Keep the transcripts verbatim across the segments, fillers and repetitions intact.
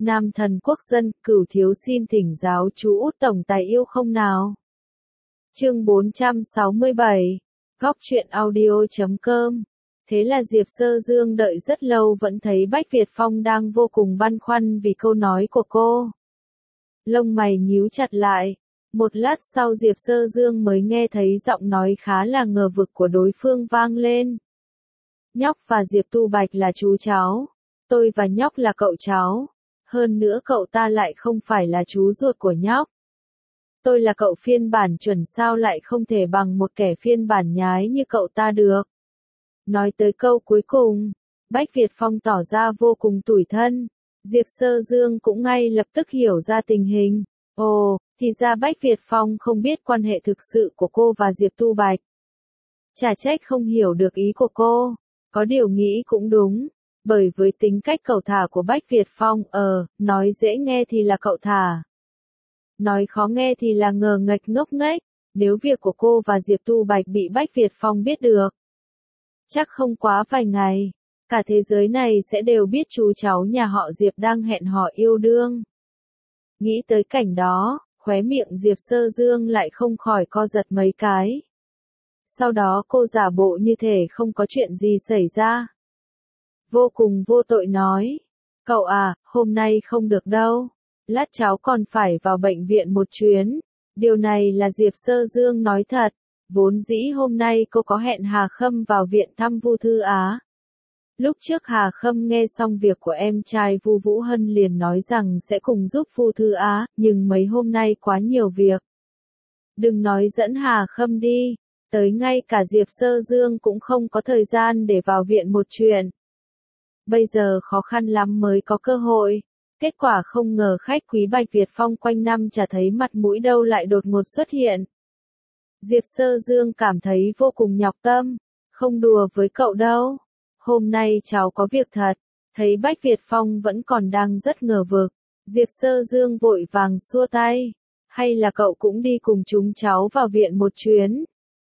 Nam thần quốc dân, Cửu thiếu xin thỉnh giáo chú Út tổng tài yêu không nào. Chương bốn trăm sáu mươi bảy, Góc truyện audio chấm com. Thế là Diệp Sơ Dương đợi rất lâu vẫn thấy Bách Việt Phong đang vô cùng băn khoăn vì câu nói của cô. Lông mày nhíu chặt lại. Một lát sau Diệp Sơ Dương mới nghe thấy giọng nói khá là ngờ vực của đối phương vang lên. Nhóc và Diệp Tu Bạch là chú cháu. Tôi và nhóc là cậu cháu. Hơn nữa cậu ta lại không phải là chú ruột của nhóc. Tôi là cậu phiên bản chuẩn sao lại không thể bằng một kẻ phiên bản nhái như cậu ta được. Nói tới câu cuối cùng, Bách Việt Phong tỏ ra vô cùng tủi thân. Diệp Sơ Dương cũng ngay lập tức hiểu ra tình hình. Ồ, thì ra Bách Việt Phong không biết quan hệ thực sự của cô và Diệp Tu Bạch. Chả trách không hiểu được ý của cô. Có điều nghĩ cũng đúng. Bởi với tính cách cẩu thả của Bách Việt Phong, ờ, nói dễ nghe thì là cậu thả. Nói khó nghe thì là ngờ nghệch ngốc nghếch. Nếu việc của cô và Diệp Tu Bạch bị Bách Việt Phong biết được, chắc không quá vài ngày, cả thế giới này sẽ đều biết chú cháu nhà họ Diệp đang hẹn hò yêu đương. Nghĩ tới cảnh đó, khóe miệng Diệp Sơ Dương lại không khỏi co giật mấy cái. Sau đó cô giả bộ như thể không có chuyện gì xảy ra. Vô cùng vô tội nói, cậu à, hôm nay không được đâu. Lát cháu còn phải vào bệnh viện một chuyến. Điều này là Diệp Sơ Dương nói thật. Vốn dĩ hôm nay cô có hẹn Hà Khâm vào viện thăm Vu Thư Á. Lúc trước Hà Khâm nghe xong việc của em trai Vu Vũ Hân liền nói rằng sẽ cùng giúp Vu Thư Á, nhưng mấy hôm nay quá nhiều việc. Đừng nói dẫn Hà Khâm đi, tới ngay cả Diệp Sơ Dương cũng không có thời gian để vào viện một chuyện. Bây giờ khó khăn lắm mới có cơ hội. Kết quả không ngờ khách quý Bạch Việt Phong quanh năm chả thấy mặt mũi đâu lại đột ngột xuất hiện. Diệp Sơ Dương cảm thấy vô cùng nhọc tâm, không đùa với cậu đâu. Hôm nay cháu có việc thật. Thấy Bách Việt Phong vẫn còn đang rất ngờ vực, Diệp Sơ Dương vội vàng xua tay. Hay là cậu cũng đi cùng chúng cháu vào viện một chuyến?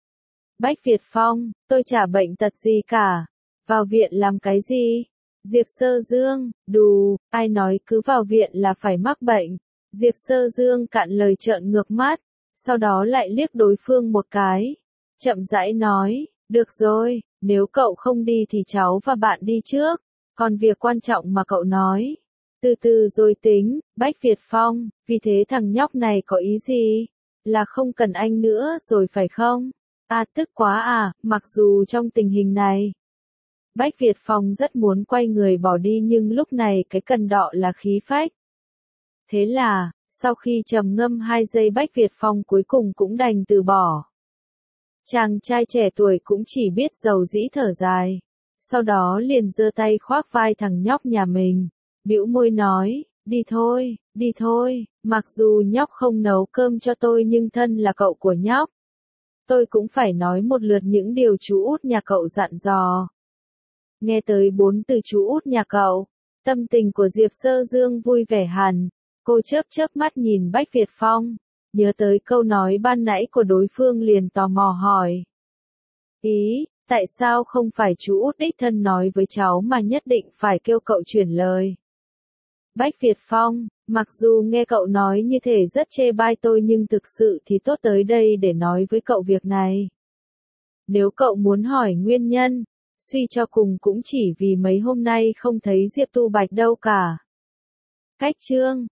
Bách Việt Phong, tôi chả bệnh tật gì cả. Vào viện làm cái gì? Diệp Sơ Dương, đù, ai nói cứ vào viện là phải mắc bệnh. Diệp Sơ Dương cạn lời trợn ngược mắt, sau đó lại liếc đối phương một cái. Chậm rãi nói, được rồi, nếu cậu không đi thì cháu và bạn đi trước. Còn việc quan trọng mà cậu nói, từ từ rồi tính. Bách Việt Phong, vì thế thằng nhóc này có ý gì? Là không cần anh nữa rồi phải không? À tức quá à, mặc dù trong tình hình này, Bách Việt Phong rất muốn quay người bỏ đi nhưng lúc này cái cần đọ là khí phách. Thế là, sau khi trầm ngâm hai giây Bách Việt Phong cuối cùng cũng đành từ bỏ. Chàng trai trẻ tuổi cũng chỉ biết dầu dĩ thở dài. Sau đó liền giơ tay khoác vai thằng nhóc nhà mình, bĩu môi nói, đi thôi, đi thôi, mặc dù nhóc không nấu cơm cho tôi nhưng thân là cậu của nhóc. Tôi cũng phải nói một lượt những điều chú út nhà cậu dặn dò. Nghe tới bốn từ chú út nhà cậu, tâm tình của Diệp Sơ Dương vui vẻ hẳn. Cô chớp chớp mắt nhìn Bách Việt Phong, nhớ tới câu nói ban nãy của đối phương liền tò mò hỏi. Ý, tại sao không phải chú út đích thân nói với cháu mà nhất định phải kêu cậu chuyển lời? Bách Việt Phong, mặc dù nghe cậu nói như thể rất chê bai tôi nhưng thực sự thì tốt tới đây để nói với cậu việc này. Nếu cậu muốn hỏi nguyên nhân, suy cho cùng cũng chỉ vì mấy hôm nay không thấy Diệp Tu Bạch đâu cả. Cách chương